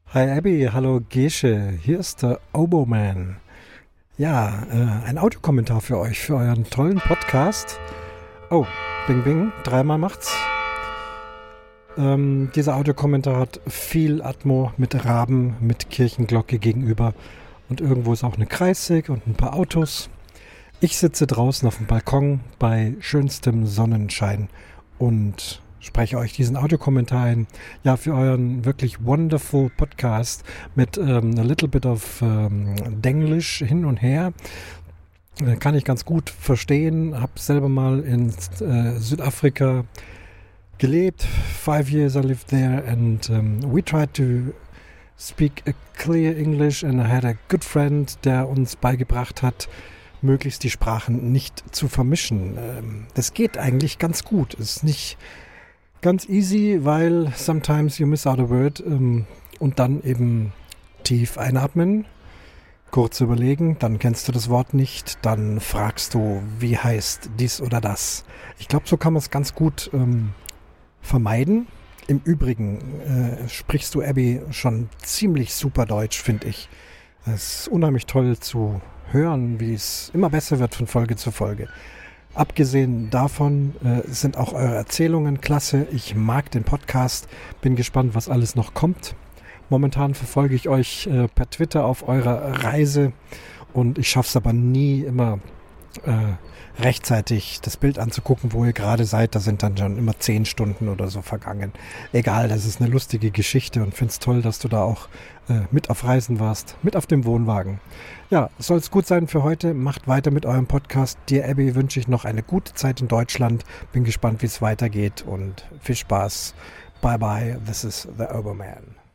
Hi Abby, hallo Gesche, hier ist der Oboman. Ja, ein Audiokommentar für euch, für euren tollen Podcast. Oh, Bing Bing, dreimal macht's. Dieser Audiokommentar hat viel Atmo mit Raben, mit Kirchenglocke gegenüber. Und irgendwo ist auch eine Kreissäge und ein paar Autos. Ich sitze draußen auf dem Balkon bei schönstem Sonnenschein und spreche euch diesen Audiokommentar ein. Ja, für euren wirklich wonderful Podcast mit a little bit of Denglisch hin und her. Kann ich ganz gut verstehen. Habe selber mal in Südafrika gelebt. 5 years I lived there and we tried to speak a clear English and I had a good friend, der uns beigebracht hat, möglichst die Sprachen nicht zu vermischen. Das geht eigentlich ganz gut. Es ist nicht ganz easy, weil sometimes you miss out a word und dann eben tief einatmen, kurz überlegen, dann kennst du das Wort nicht, dann fragst du, wie heißt dies oder das. Ich glaube, so kann man es ganz gut vermeiden. Im Übrigen sprichst du, Abby, schon ziemlich super Deutsch, finde ich. Es ist unheimlich toll zu hören, wie es immer besser wird von Folge zu Folge. Abgesehen davon sind auch eure Erzählungen klasse. Ich mag den Podcast, bin gespannt, was alles noch kommt. Momentan verfolge ich euch per Twitter auf eurer Reise und ich schaffe es aber nie immer rechtzeitig das Bild anzugucken, wo ihr gerade seid. Da sind dann schon immer 10 Stunden oder so vergangen. Egal, das ist eine lustige Geschichte und finde es toll, dass du da auch mit auf Reisen warst, mit auf dem Wohnwagen. Ja, soll es gut sein für heute. Macht weiter mit eurem Podcast. Dir, Abby, wünsche ich noch eine gute Zeit in Deutschland. Bin gespannt, wie es weitergeht und viel Spaß. Bye bye, this is the Oberman.